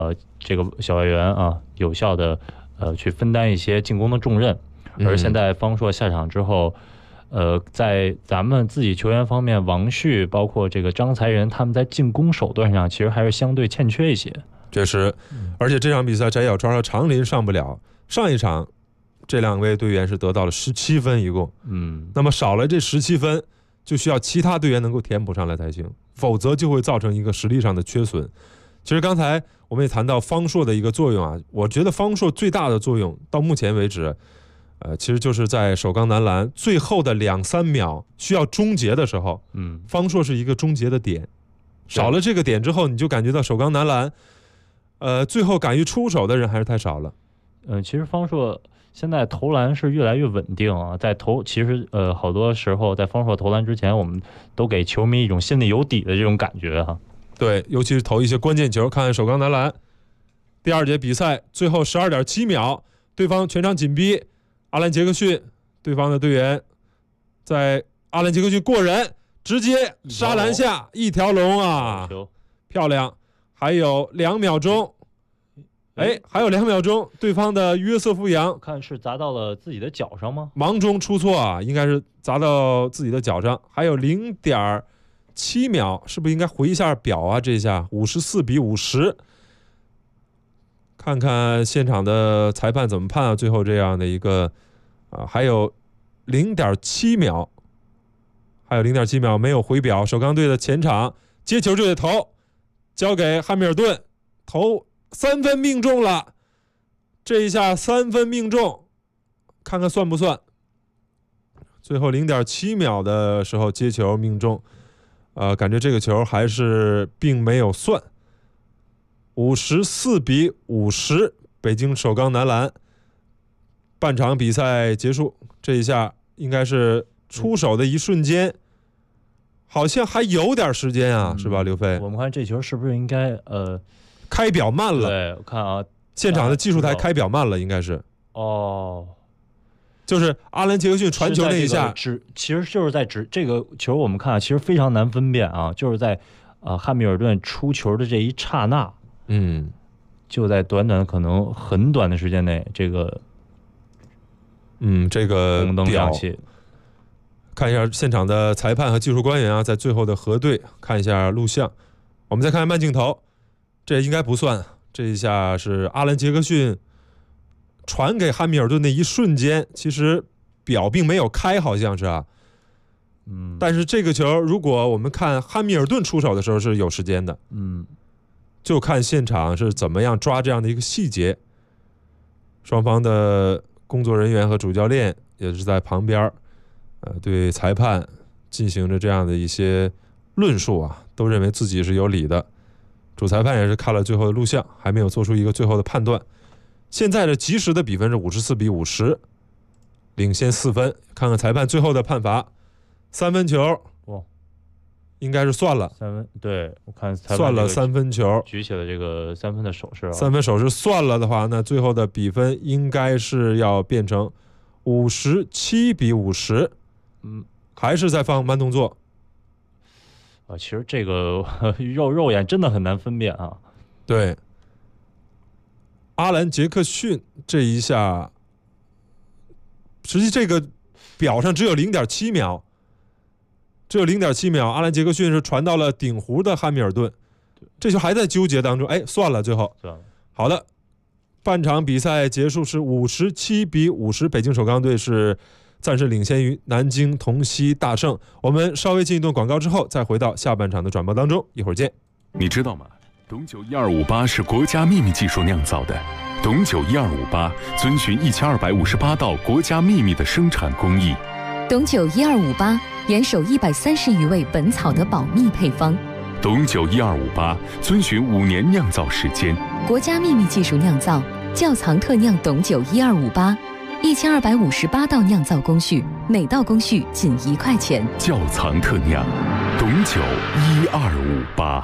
这个小外援啊，有效的去分担一些进攻的重任。而现在方硕下场之后，在咱们自己球员方面，王旭包括这个张才仁，他们在进攻手段上其实还是相对欠缺一些。 确实，而且这场比赛翟小川和常林上不了，上一场这2位队员是得到了17分一共。那么少了这17分，就需要其他队员能够填补上来才行，否则就会造成一个实力上的缺损。其实刚才我们也谈到方硕的一个作用啊，我觉得方硕最大的作用到目前为止，其实就是在首钢男篮最后的2-3秒需要终结的时候，方硕是一个终结的点。少了这个点之后，你就感觉到首钢男篮，最后敢于出手的人还是太少了。 其实方硕现在投篮是越来越稳定啊，其实好多时候在方硕投篮之前，我们都给球迷一种心里有底的这种感觉哈。 对，尤其是投一些关键球，看看首钢男篮第2节比赛最后12.7秒，对方全场紧逼，阿兰杰克逊，对方的队员在阿兰杰克逊过人，直接杀篮下一条龙啊，漂亮！还有2秒钟，还有2秒钟，对方的约瑟夫杨看是砸到了自己的脚上吗？ 忙中出错啊，应该是砸到自己的脚上。还有0.7秒，是不是应该回一下表啊？这一下54-50，看看现场的裁判怎么判啊？最后这样的一个还有0.7秒，没有回表。首钢队的前场接球就得投，交给汉密尔顿，投3分命中了。这一下3分命中，看看算不算？最后0.7秒的时候接球命中。感觉这个球还是并没有算。54-50，北京首钢男篮半场比赛结束。这一下应该是出手的一瞬间，好像还有点时间啊，是吧，刘飞？ 我们看这球是不是应该开表慢了？ 对，我看啊， 现场的技术台开表慢了，应该是。就是阿兰杰克逊传球那一下， 其实就是在这个球，我们看其实非常难分辨啊，就是在汉密尔顿出球的这一刹那，就在短短可能很短的时间内，这个红灯亮起。 看一下现场的裁判和技术官员啊，在最后的核对，看一下录像。我们再看慢镜头，这应该不算，这一下是阿兰杰克逊传给汉密尔顿的一瞬间，其实表并没有开，好像是啊。但是这个球，如果我们看汉密尔顿出手的时候是有时间的。就看现场是怎么样抓这样的一个细节。双方的工作人员和主教练也是在旁边，对裁判进行着这样的一些论述啊，都认为自己是有理的。主裁判也是看了最后的录像，还没有做出一个最后的判断。现在的即时的比分是54-50，领先4分。看看裁判最后的判罚，3分球，应该是算了。3 分，对，我看裁判算了3分球， 举起了这个3分的手势。 3分手势算了的话，那最后的比分应该是要变成57-50。还是在放慢动作。 其实这个肉眼真的很难分辨啊。 对。阿兰杰克逊这一下，实际这个表上只有0.7秒，阿兰杰克逊是传到了顶弧的汉密尔顿，这球还在纠结当中。算了，最后算了。 好的，半场比赛结束是57-50，北京首钢队是暂时领先于南京同曦大圣。我们稍微进一段广告之后，再回到下半场的转播当中，一会儿见。 你知道吗？董酒1258是国家秘密技术酿造的，董酒1258遵循1258道国家秘密的生产工艺。 董酒1258严守130余位本草的保密配方。 董酒1258遵循5年酿造时间， 国家秘密技术酿造，窖藏特酿董酒1258，1258道酿造工序，每道工序仅1块钱。 窖藏特酿，董酒1258。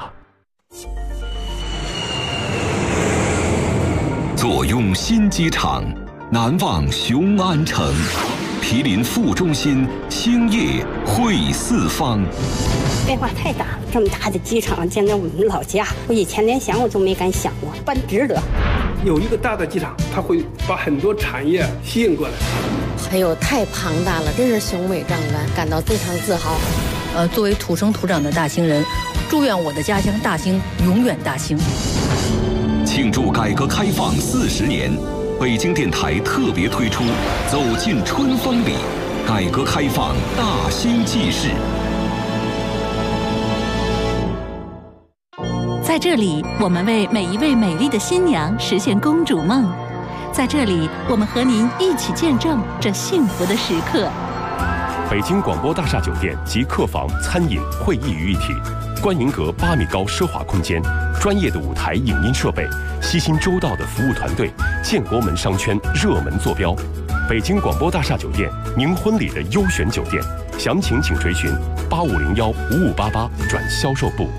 坐拥新机场，难忘雄安城，毗邻副中心，星夜会四方。 变化太大了。这么大的机场建在我们老家，我以前连想我都没敢想过，办值得。 有一个大的机场，它会把很多产业吸引过来。 哎呦，太庞大了，真是雄伟壮观，感到非常自豪。 作为土生土长的大兴人，祝愿我的家乡大兴永远大兴。 庆祝改革开放40年，北京电台特别推出《走进春风里》，改革开放大兴纪事。 在这里，我们为每一位美丽的新娘实现公主梦。在这里，我们和您一起见证这幸福的时刻。 北京广播大厦酒店集客房、餐饮、会议于一体，观云阁8米高奢华空间，专业的舞台影音设备，悉心周到的服务团队，建国门商圈热门坐标。北京广播大厦酒店，您婚礼的优选酒店，详情请垂询8501-5588转销售部。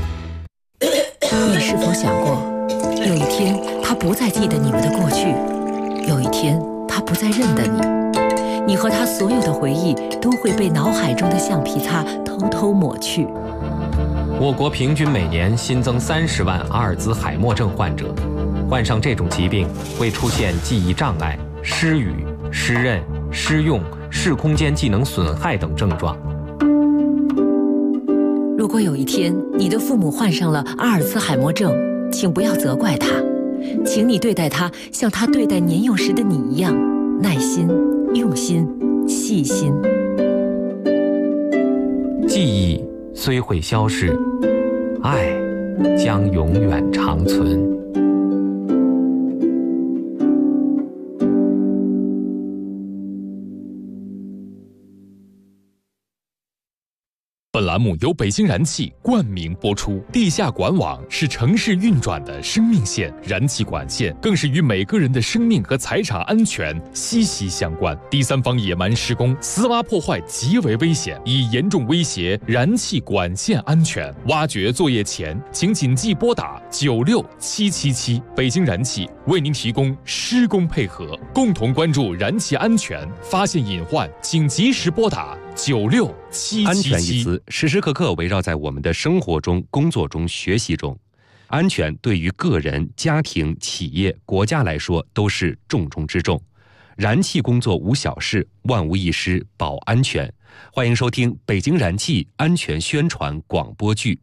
你是否想过，有一天他不再记得你们的过去，有一天他不再认得你，你和他所有的回忆都会被脑海中的橡皮擦偷偷抹去。 我国平均每年新增30万阿尔兹海默症患者，患上这种疾病会出现记忆障碍、失语、失认、失用、视空间技能损害等症状。 如果有一天你的父母患上了阿尔兹海默症，请不要责怪他，请你对待他像他对待年幼时的你一样，耐心、用心、细心。 记忆虽会消逝，爱将永远长存。 本栏目由北京燃气冠名播出。地下管网是城市运转的生命线，燃气管线更是与每个人的生命和财产安全息息相关。第三方野蛮施工、私挖破坏极为危险，已严重威胁燃气管线安全。挖掘作业前，请谨记拨打96777。北京燃气为您提供施工配合，共同关注燃气安全，发现隐患，请及时拨打96777。 安全一词时时刻刻围绕在我们的生活中、工作中、学习中。安全对于个人、家庭、企业、国家来说都是重中之重。燃气工作无小事，万无一失保安全。欢迎收听北京燃气安全宣传广播剧。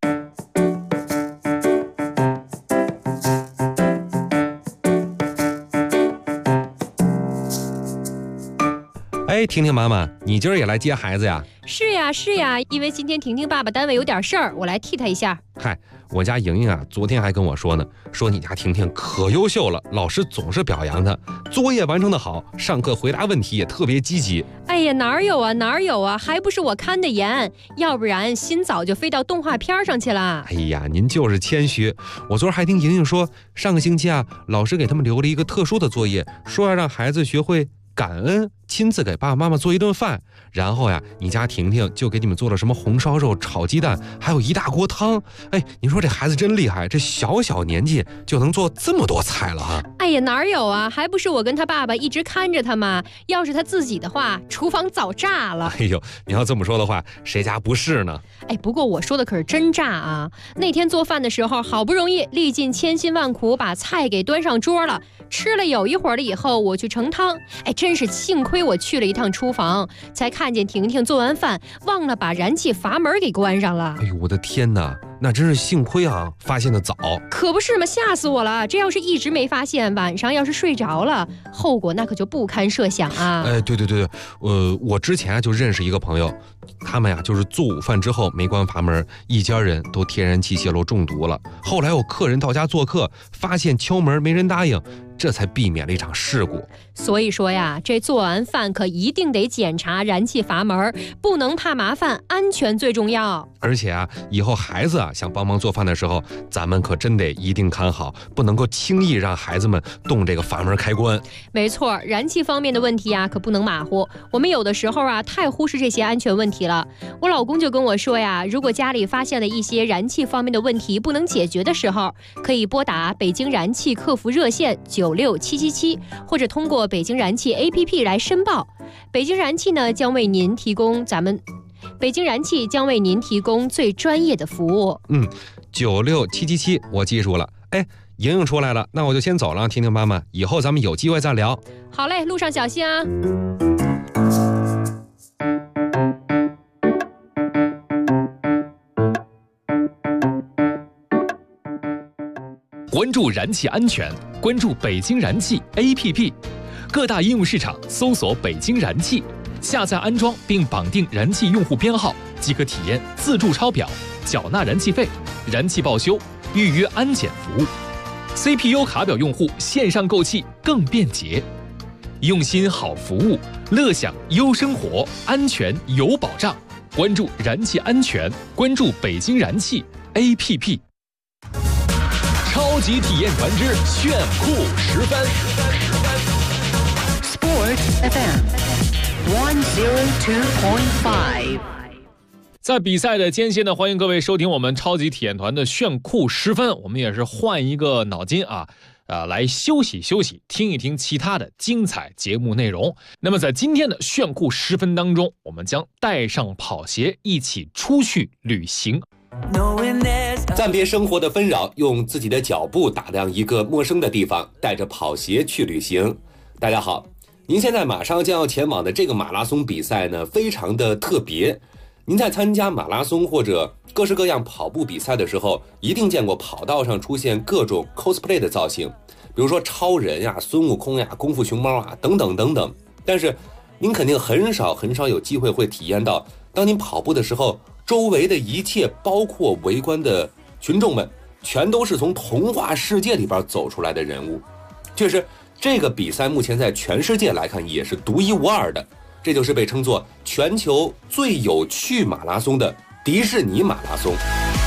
哎，婷婷妈妈，你今儿也来接孩子呀？ 是呀，因为今天婷婷爸爸单位有点事儿，我来替他一下。 嗨，我家莹莹啊，昨天还跟我说呢，说你家婷婷可优秀了，老师总是表扬她，作业完成的好，上课回答问题也特别积极。 哎呀，哪有啊，还不是我看得严，要不然心早就飞到动画片上去了。 哎呀，您就是谦虚。我昨儿还听莹莹说，上个星期啊，老师给他们留了一个特殊的作业，说要让孩子学会感恩，亲自给爸爸妈妈做一顿饭，然后呀，你家婷婷就给你们做了什么红烧肉、炒鸡蛋，还有一大锅汤。哎，你说这孩子真厉害，这小年纪就能做这么多菜了哈！ 哎呀，哪有啊，还不是我跟他爸爸一直看着他嘛。要是他自己的话，厨房早炸了。 哎呦，你要这么说的话，谁家不是呢？ 哎，不过我说的可是真炸啊！那天做饭的时候，好不容易历尽千辛万苦把菜给端上桌了，吃了有一会儿了以后，我去盛汤。哎，真是幸亏我去了一趟厨房，才看见婷婷做完饭忘了把燃气阀门给关上了。 哎呦，我的天哪，那真是幸亏啊，发现的早。 可不是嘛，吓死我了！这要是一直没发现，晚上要是睡着了，后果那可就不堪设想啊！ 哎，对，我之前啊就认识一个朋友，他们呀就是做午饭之后没关阀门，一家人都天然气泄漏中毒了。后来有客人到家做客，发现敲门没人答应，这才避免了一场事故。 所以说呀，这做完饭可一定得检查燃气阀门，不能怕麻烦，安全最重要。 而且啊，以后孩子啊想帮忙做饭的时候，咱们可真得一定看好，不能够轻易让孩子们动这个阀门开关。 没错，燃气方面的问题啊，可不能马虎。我们有的时候啊，太忽视这些安全问题了。我老公就跟我说呀，如果家里发现了一些燃气方面的问题不能解决的时候，可以拨打北京燃气客服热线96777，或者通过北京燃气 APP 来申报。北京燃气呢将为您提供北京燃气将为您提供最专业的服务。 96777我记住了。哎，莹莹出来了，那我就先走了，听听妈妈，以后咱们有机会再聊。 好嘞，路上小心啊。 关注燃气安全，关注北京燃气 APP， 各大应用市场搜索北京燃气，下载安装并绑定燃气用户编号，即可体验自助抄表、缴纳燃气费、燃气报修、预约安检服务。CPU 卡表用户线上购气更便捷，用心好服务，乐享优生活，安全有保障。关注燃气安全，关注北京燃气 APP。超级体验团之炫酷10分。 Sport FM 102.5。 在比赛的间歇呢，欢迎各位收听我们超级体验团的炫酷10分。我们也是换一个脑筋来休息休息，听一听其他的精彩节目内容。那么在今天的炫酷10分当中，我们将带上跑鞋一起出去旅行。 暂别生活的纷扰，用自己的脚步打量一个陌生的地方，带着跑鞋去旅行。大家好，您现在马上将要前往的这个马拉松比赛呢，非常的特别。您在参加马拉松或者各式各样跑步比赛的时候，一定见过跑道上出现各种 cosplay 的造型，比如说超人呀、孙悟空呀、功夫熊猫啊等等等等。但是您肯定很少有机会会体验到，当您跑步的时候，周围的一切，包括围观的群众们，全都是从童话世界里边走出来的人物。确实，这个比赛目前在全世界来看也是独一无二的，这就是被称作全球最有趣马拉松的迪士尼马拉松。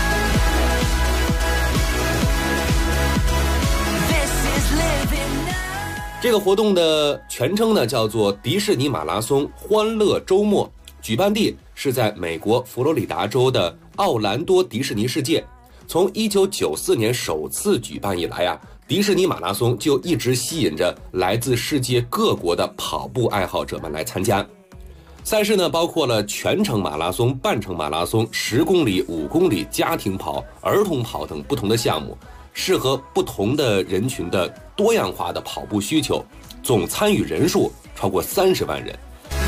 这个活动的全称呢叫做迪士尼马拉松欢乐周末，举办地是在美国佛罗里达州的奥兰多迪士尼世界。从1994年首次举办以来迪士尼马拉松就一直吸引着来自世界各国的跑步爱好者们来参加。赛事呢包括了全程马拉松、半程马拉松、10公里、5公里、家庭跑、儿童跑等不同的项目，适合不同的人群的多样化的跑步需求，总参与人数超过30万人。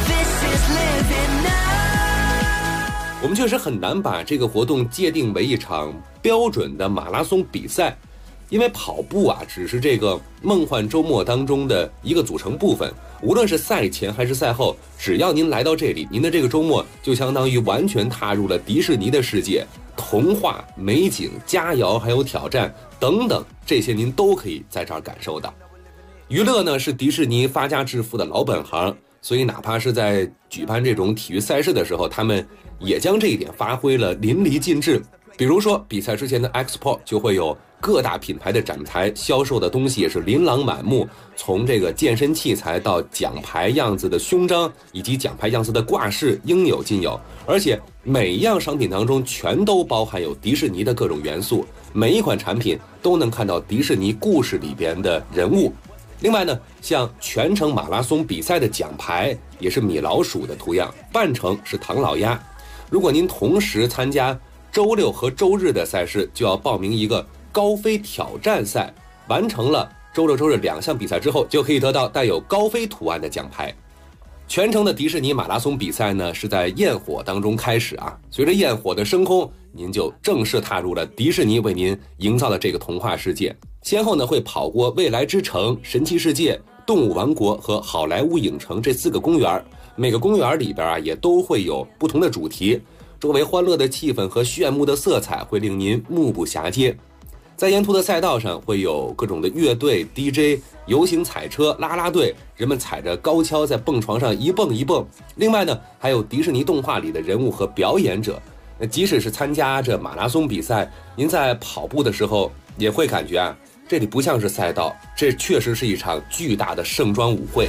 我们确实很难把这个活动界定为一场标准的马拉松比赛，因为跑步只是这个梦幻周末当中的一个组成部分。无论是赛前还是赛后，只要您来到这里，您的这个周末就相当于完全踏入了迪士尼的世界，童话、美景、佳肴还有挑战等等，这些您都可以在这儿感受到。娱乐呢是迪士尼发家致富的老本行，所以哪怕是在举办这种体育赛事的时候，他们也将这一点发挥了淋漓尽致。比如说比赛之前的 Expo 就会有各大品牌的展台，销售的东西也是琳琅满目，从这个健身器材到奖牌样子的胸章以及奖牌样子的挂饰应有尽有，而且每一样商品当中全都包含有迪士尼的各种元素，每一款产品都能看到迪士尼故事里边的人物。另外呢，像全程马拉松比赛的奖牌也是米老鼠的图样，半程是唐老鸭。如果您同时参加周六和周日的赛事，就要报名一个高飞挑战赛，完成了周六周日2项比赛之后，就可以得到带有高飞图案的奖牌。全程的迪士尼马拉松比赛呢，是在焰火当中开始随着焰火的升空，您就正式踏入了迪士尼为您营造的这个童话世界。先后呢会跑过未来之城、神奇世界、动物王国和好莱坞影城这4个公园，每个公园里边也都会有不同的主题，周围欢乐的气氛和炫目的色彩会令您目不暇接。在沿途的赛道上会有各种的乐队、DJ、游行彩车、啦啦队，人们踩着高跷在蹦床上一蹦一蹦。另外呢，还有迪士尼动画里的人物和表演者。即使是参加这马拉松比赛，您在跑步的时候也会感觉这里不像是赛道，这确实是一场巨大的盛装舞会。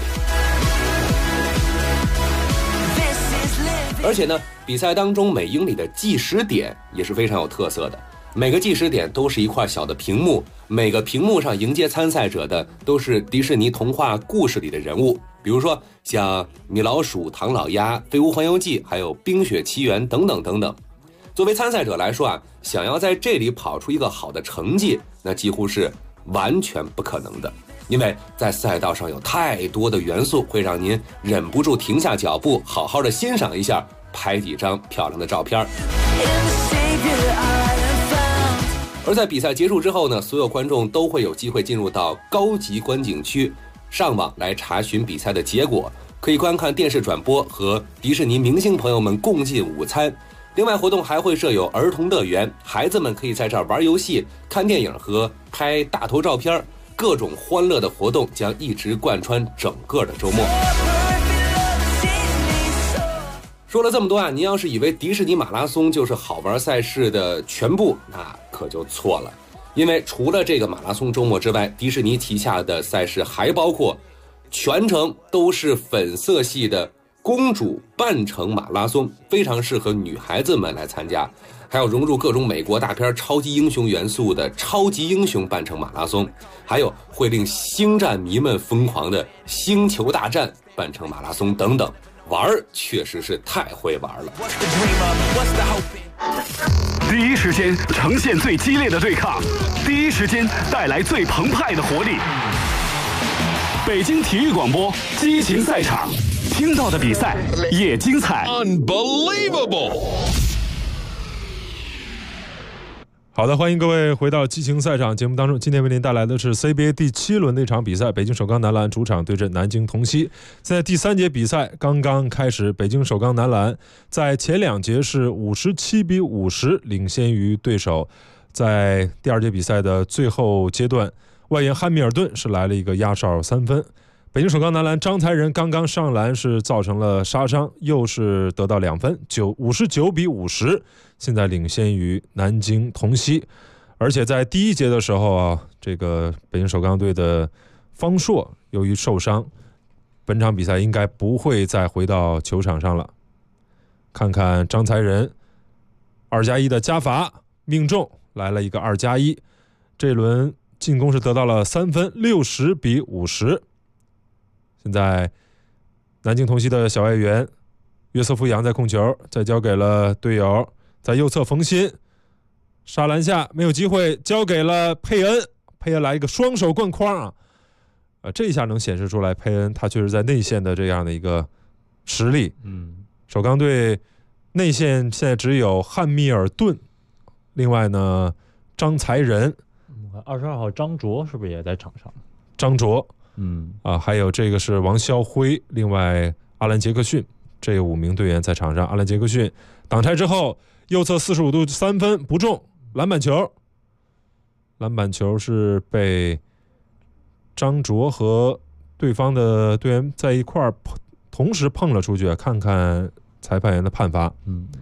而且呢，比赛当中每英里的计时点也是非常有特色的。每个计时点都是一块小的屏幕，每个屏幕上迎接参赛者的都是迪士尼童话故事里的人物。 比如说像米老鼠、唐老鸭、飞屋环游记，还有冰雪奇缘等等等等。作为参赛者来说啊，想要在这里跑出一个好的成绩，那几乎是完全不可能的，因为在赛道上有太多的元素会让您忍不住停下脚步，好好的欣赏一下，拍几张漂亮的照片。而在比赛结束之后呢，所有观众都会有机会进入到高级观景区，上网来查询比赛的结果，可以观看电视转播和迪士尼明星朋友们共进午餐。另外，活动还会设有儿童乐园，孩子们可以在这儿玩游戏、看电影和拍大头照片，各种欢乐的活动将一直贯穿整个的周末。说了这么多啊，您要是以为迪士尼马拉松就是好玩赛事的全部，那可就错了。因为除了这个马拉松周末之外，迪士尼旗下的赛事还包括全程都是粉色系的公主半程马拉松，非常适合女孩子们来参加。还有融入各种美国大片超级英雄元素的超级英雄半程马拉松，还有会令星战迷们疯狂的星球大战半程马拉松等等。玩确实是太会玩了。 第一时间呈现最激烈的对抗，第一时间带来最澎湃的活力。北京体育广播激情赛场，听到的比赛也精彩。Unbelievable！ 好的，欢迎各位回到激情赛场节目当中。今天为您带来的是 CBA 第7轮的一场比赛，北京首钢男篮主场对阵南京同曦。现在第3节比赛刚刚开始，北京首钢男篮在前2节是57-50领先于对手。在第2节比赛的最后阶段，外援汉密尔顿是来了一个压哨3分。北京首钢男篮张才仁刚刚上篮是造成了杀伤，又是得到2分，59-50，现在领先于南京同曦。而且在第1节的时候啊，这个北京首钢队的方硕由于受伤，本场比赛应该不会再回到球场上了。看看张才仁2+1的加罚命中，来了一个2+1，这轮进攻是得到了3分，60-50。现在南京同曦的小外援约瑟夫杨在控球，再交给了队友，在右侧冯鑫杀篮下没有机会，交给了佩恩，佩恩来一个双手灌筐啊！这一下能显示出来佩恩他确实在内线的这样的一个实力。首钢队内线现在只有汉密尔顿，另外呢张才仁 ，22号张卓是不是也在场上？ 张卓。还有这个是王霄辉，另外阿兰杰克逊，这5名队员在场上。阿兰杰克逊挡拆之后，右侧45度3分不中，篮板球是被张卓和对方的队员在一块儿同时碰了出去，看看裁判员的判罚。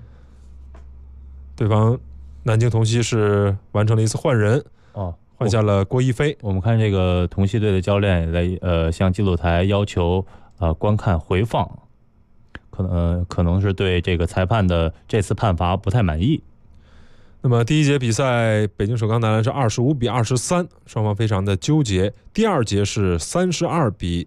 对方南京同曦是完成了一次换人换下了郭一飞。 我们看这个同曦队的教练也在向记录台要求观看回放，可能是对这个裁判的这次判罚不太满意。 那么第1节比赛，北京首钢男篮是25-23，双方非常的纠结。第2节是32-27，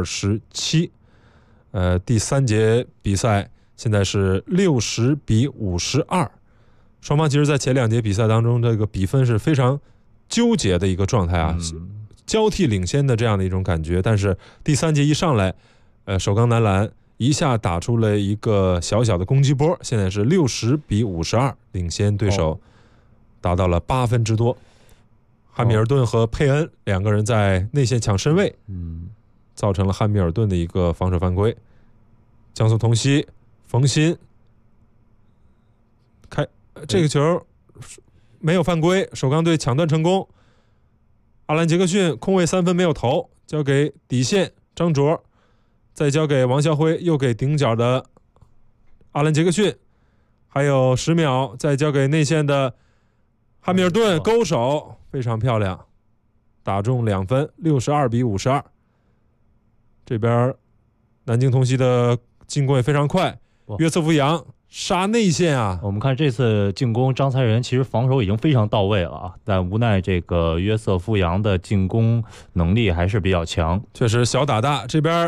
第3节比赛现在是60-52。双方其实在前2节比赛当中，这个比分是非常纠结的一个状态啊，交替领先的这样的一种感觉。但是第3节一上来，首钢男篮一下打出了一个小小的攻击波，现在是60-52领先对手，达到了8分之多。汉密尔顿和佩恩2个人在内线抢身位，造成了汉密尔顿的一个防守犯规。江苏同曦冯鑫开这个球没有犯规，首钢队抢断成功。阿兰杰克逊空位3分没有投，交给底线张卓，再交给王霄辉，又给顶角的阿兰杰克逊，还有10秒，再交给内线的汉密尔顿，勾手非常漂亮，打中2分，62-52。这边南京同曦的进攻也非常快，约瑟夫杨杀内线啊！ 我们看这次进攻，张才仁其实防守已经非常到位了啊，但无奈这个约瑟夫杨的进攻能力还是比较强。 确实小打大，这边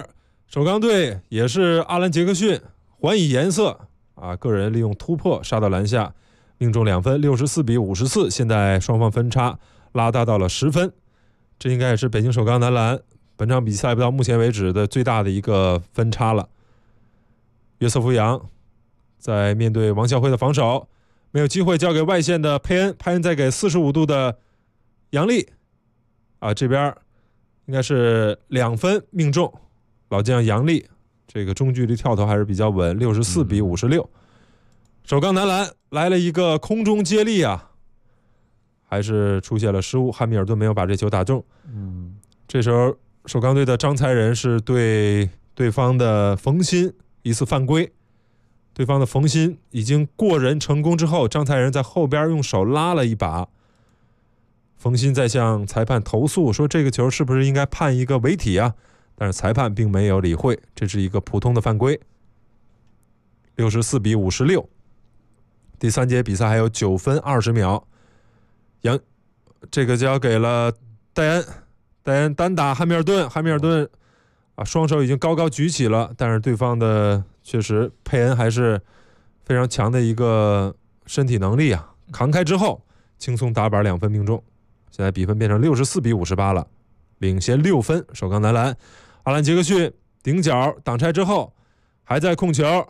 首钢队也是阿兰·杰克逊还以颜色啊，个人利用突破杀到篮下，命中2分，64比54，现在双方分差拉大到了10分。这应该也是北京首钢男篮本场比赛到目前为止的最大的一个分差了。约瑟夫·杨在面对王孝辉的防守，没有机会交给外线的佩恩，佩恩再给45度的杨丽啊，这边应该是2分命中，老将杨丽这个中距离跳投还是比较稳，64比56。首钢男篮来了一个空中接力啊，还是出现了失误，汉密尔顿没有把这球打中。这时候首钢队的张才仁是对对方的冯鑫一次犯规，对方的冯鑫已经过人成功之后，张才仁在后边用手拉了一把，冯鑫在向裁判投诉说这个球是不是应该判一个违体啊，但是裁判并没有理会，这是一个普通的犯规。64比56。第3节比赛还有9分20秒，这个交给了戴恩单打汉密尔顿，汉密尔顿啊双手已经高高举起了，但是对方的确实佩恩还是非常强的一个身体能力啊，扛开之后轻松打板2分命中，现在比分变成64比58了，领先6分。首钢男篮阿兰·杰克逊顶角挡拆之后还在控球，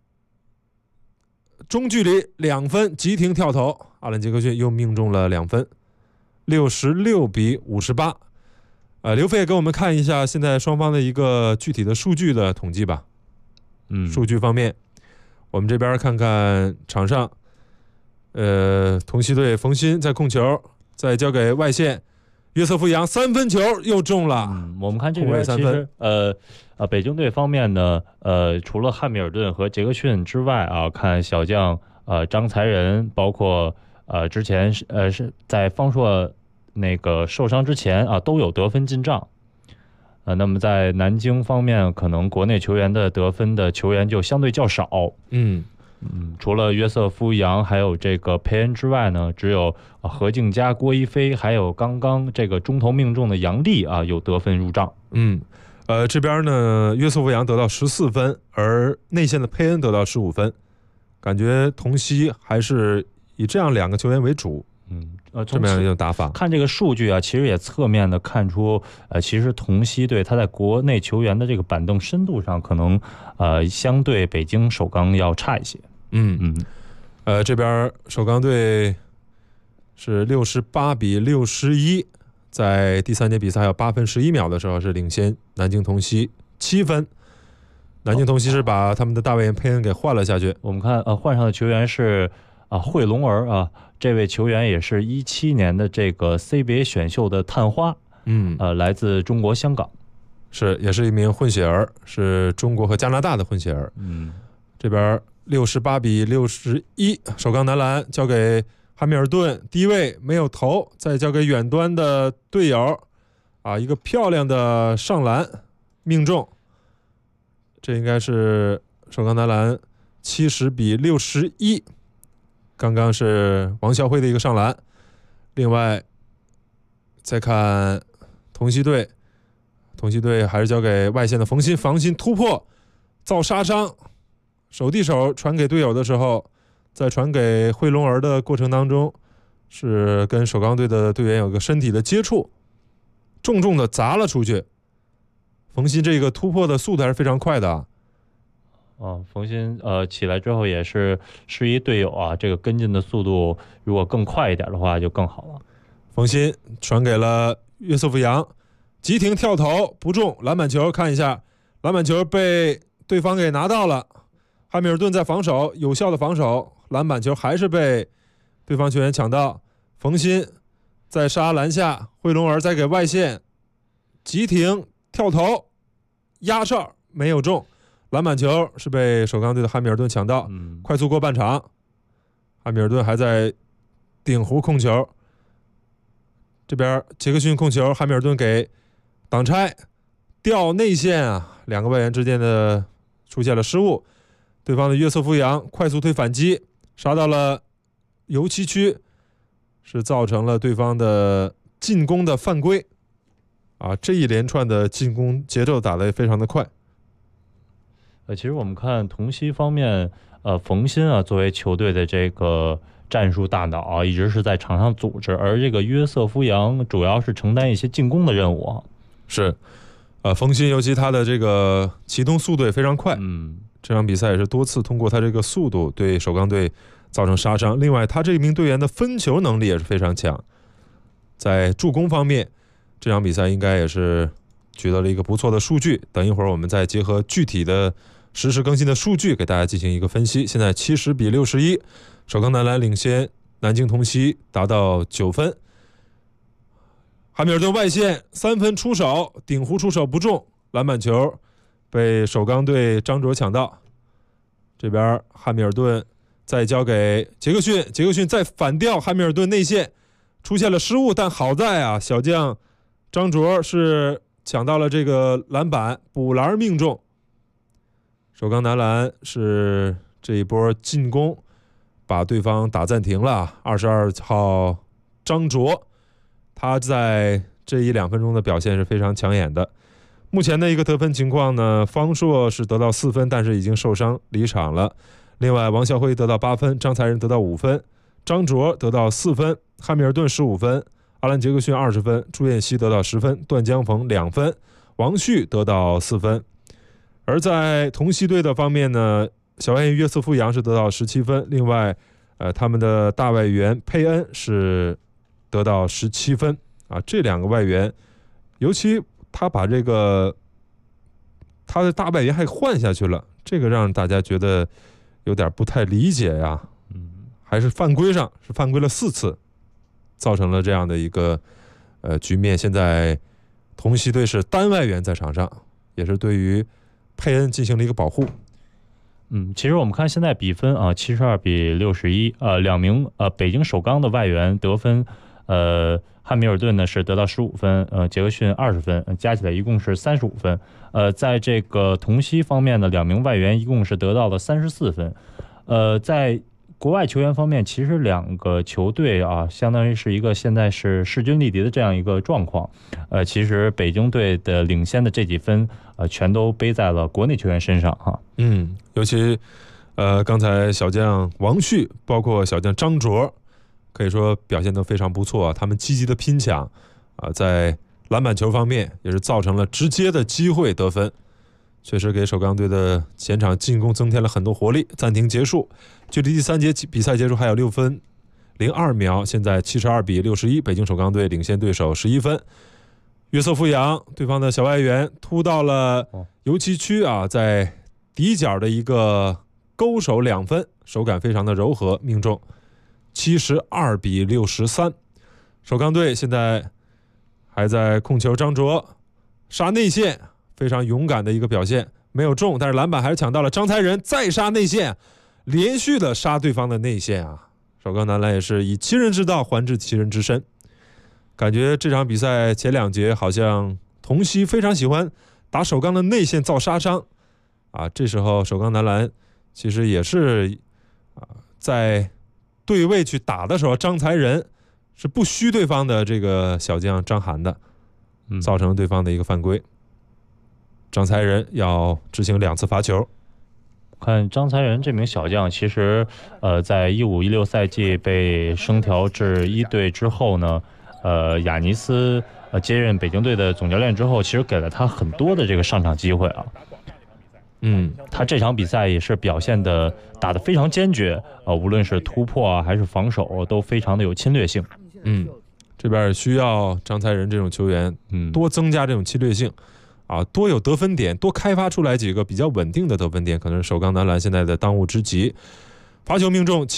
中距离2分急停跳投，阿兰·杰克逊又命中了2分，66比58。刘飞给我们看一下现在双方的一个具体的数据的统计吧。数据方面，我们这边看看场上，同曦队冯鑫在控球，再交给外线约瑟夫·杨3分球又中了。 我们看这边其实北京队方面呢，除了汉密尔顿和杰克逊之外啊，看小将张才仁，包括之前是在方硕那个受伤之前啊，都有得分进账。那么在南京方面，可能国内球员的得分的球员就相对较少。除了约瑟夫·杨还有这个佩恩之外呢，只有何敬佳、郭一飞，还有刚刚这个中投命中的杨丽啊，有得分入账。 这边呢，约瑟夫·杨得到14分，而内线的佩恩得到15分，感觉同曦还是以这样2个球员为主。这么样一种打法， 看这个数据啊，其实也侧面的看出，其实同曦队他在国内球员的这个板凳深度上，可能相对北京首钢要差一些。 这边首钢队是68比61，在第3节比赛还有8分11秒的时候是领先南京同曦7分。南京同曦是把他们的大卫佩恩给换了下去。 我们看换上的球员是惠龙儿啊。这位球员也是17年的这个 CBA 选秀的探花，来自中国香港， 也是一名混血儿，是中国和加拿大的混血儿。这边68比61，首钢男篮交给汉密尔顿，低位没有投，再交给远端的队友，一个漂亮的上篮命中，这应该是首钢男篮70比61。刚刚是王孝辉的一个上篮。另外再看同曦队还是交给外线的冯鑫，冯鑫突破造杀伤，手递手传给队友的时候，在传给惠龙儿的过程当中，是跟首钢队的队员有个身体的接触，重重的砸了出去。冯鑫这个突破的速度还是非常快的啊。 冯鑫起来之后也是示意队友啊，这个跟进的速度如果更快一点的话就更好了。 冯鑫传给了约瑟夫·杨，急停跳投不中，篮板球看一下，篮板球被对方给拿到了。汉密尔顿在防守，有效的防守，篮板球还是被对方球员抢到。冯鑫在杀篮下，惠龙儿再给外线急停跳投压哨没有中，篮板球是被首钢队的汉密尔顿抢到。快速过半场，汉密尔顿还在顶弧控球，这边杰克逊控球，汉密尔顿给挡拆掉内线啊，两个外援之间的出现了失误，对方的约瑟夫·杨快速推反击杀到了油漆区，是造成了对方的进攻的犯规啊！这一连串的进攻节奏打得非常的快。 其实我们看同曦方面，冯鑫啊作为球队的这个战术大脑啊，一直是在场上组织，而这个约瑟夫杨主要是承担一些进攻的任务。 是，冯鑫尤其他的这个启动速度也非常快，这场比赛也是多次通过他这个速度对首钢队造成杀伤。另外，他这名队员的分球能力也是非常强，在助攻方面，这场比赛应该也是取得了一个不错的数据。等一会儿我们再结合具体的实时更新的数据给大家进行一个分析。现在70-61，首钢男篮领先南京同曦达到9分。汉密尔顿外线3分出手，顶弧出手不中，篮板球被首钢队张卓抢到。这边汉密尔顿再交给杰克逊，杰克逊再反吊汉密尔顿内线，出现了失误，但好在啊，小将张卓是抢到了这个篮板，补篮命中。首钢男篮是这一波进攻把对方打暂停了。22号张卓，他在这1-2分钟的表现是非常抢眼的。目前的一个得分情况呢，方硕是得到4分，但是已经受伤离场了。另外，王啸辉得到8分，张才仁得到5分，张卓得到4分，汉密尔顿15分，阿兰杰克逊20分，朱彦西得到10分，段江鹏2分，王旭得到4分。而在同曦队的方面呢，小外援约瑟夫杨是得到17分，另外他们的大外援佩恩是得到17分啊。这2个外援，尤其他把这个他的大外援还换下去了，这个让大家觉得有点不太理解呀。还是犯规上是犯规了4次，造成了这样的一个局面。现在同曦队是单外援在场上，也是对于佩恩进行了一个保护。 其实我们看现在比分啊，72-61，两名北京首钢的外援得分，汉密尔顿呢是得到15分，杰克逊20分，加起来一共是35分。在这个同曦方面呢，2名外援一共是得到了34分。在国外球员方面，其实2个球队啊，相当于是一个现在是势均力敌的这样一个状况。其实北京队的领先的这几分，全都背在了国内球员身上哈。 尤其刚才小将王旭，包括小将张卓，可以说表现得非常不错啊。他们积极的拼抢啊，在篮板球方面也是造成了直接的机会得分，确实给首钢队的前场进攻增添了很多活力。暂停结束，距离第3节比赛结束还有6分02秒，现在72-61，北京首钢队领先对手11分。约瑟夫杨对方的小外援突到了油漆区啊，在底角的一个勾手2分，手感非常的柔和，命中。72-63，首钢队现在还在控球，张卓杀内线，非常勇敢的一个表现，没有中，但是篮板还是抢到了。张才仁再杀内线，连续的杀对方的内线啊！首钢男篮也是以其人之道还治其人之身。感觉这场比赛前2节好像同曦非常喜欢打首钢的内线造杀伤啊，这时候首钢男篮其实也是在对位去打的时候，张才仁是不虚对方的这个小将张涵的，造成对方的一个犯规。张才仁要执行2次罚球。 看张才仁这名小将，其实在15-16赛季被升调至1队之后呢，雅尼斯接任北京队的总教练之后，其实给了他很多的这个上场机会啊。他这场比赛也是表现的打得非常坚决，无论是突破啊还是防守都非常的有侵略性。 这边需要张才仁这种球员，多增加这种侵略性啊，多有得分点，多开发出来几个比较稳定的得分点，可能是首钢男篮现在的当务之急。罚球命中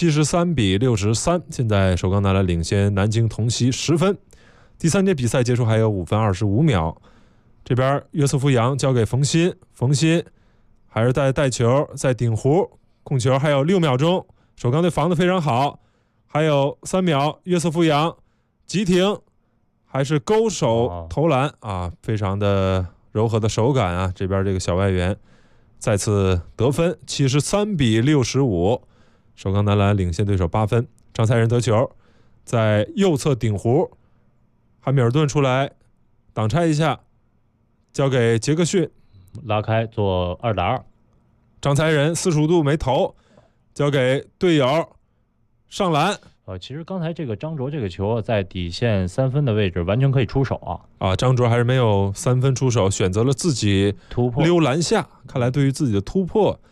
73-63，现在首钢男篮领先南京同曦10分。第3节比赛结束还有5分25秒，这边约瑟夫杨交给冯鑫，冯鑫还是带球，在顶弧控球，还有6秒钟，首钢队防得非常好，还有3秒，约瑟夫杨急停，还是勾手投篮啊，非常的柔和的手感啊，这边这个小外援再次得分，73-65，首钢男篮领先对手8分。张才仁得球，在右侧顶弧，汉密尔顿出来挡拆一下，交给杰克逊， 拉开做2打2。 张才仁45度没投，交给队友上篮。 其实刚才这个张卓这个球在底线3分的位置完全可以出手啊。 张卓还是没有3分出手，选择了自己突破溜篮下。看来对于自己的突破